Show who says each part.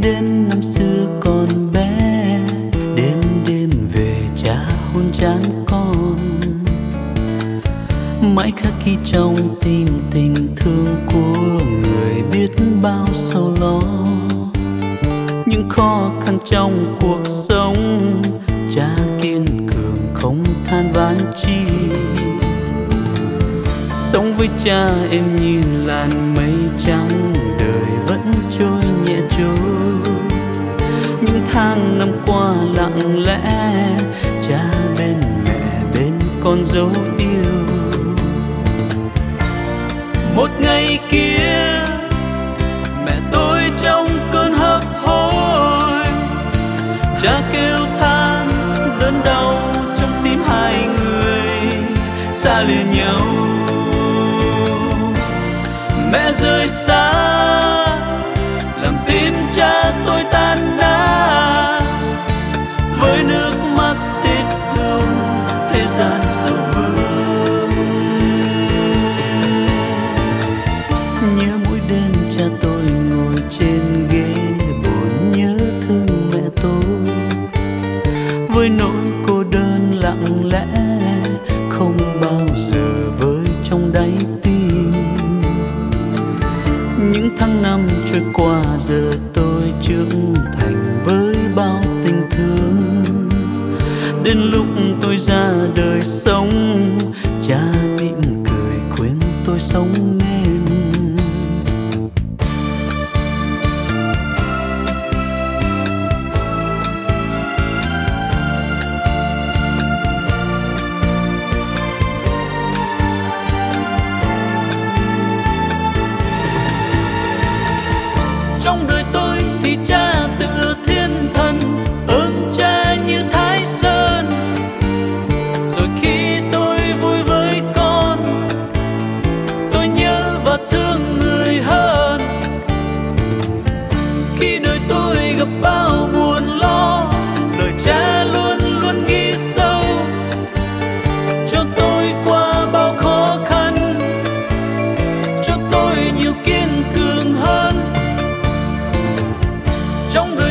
Speaker 1: đến năm xưa còn bé, đêm đêm về cha hôn chán con. Mãi khắc ghi trong tim tình thương của người biết bao sầu lo. Những khó khăn trong cuộc sống, cha kiên cường không than vãn chi. Sống với cha em như làn mây trắng, đời vẫn trôi nhẹ trôi. Những tháng năm qua lặng lẽ, cha bên mẹ bên con dấu yêu. Một ngày kia mẹ tôi trong cơn hấp hối, cha kêu than đớn đau trong tim hai người xa lìa nhau. Mẹ rời xa làm tim cha tôi tan nát, với nước mắt tiếc thương thế gian sầu vương. Nhớ mỗi đêm cha tôi ngồi trên ghế buồn, nhớ thương mẹ tôi với nỗi cô đơn lặng lẽ không bao giờ vơi trong đáy tim. Những tháng năm trôi qua giờ tôi trưởng thành với bao tình thương. Đến lúc tôi ra đời sống, cha mỉm cười khuyên tôi sống nên. Trong đời tôi thì cha tựa thiên thần, ơn cha như Thái Sơn. Rồi khi tôi vui với con, tôi nhớ và thương người hơn. Khi đời tôi gặp bao buồn lo, lời cha luôn luôn ghi sâu cho tôi qua bao khó khăn, cho tôi nhiều kiên cường hơn. Trong đời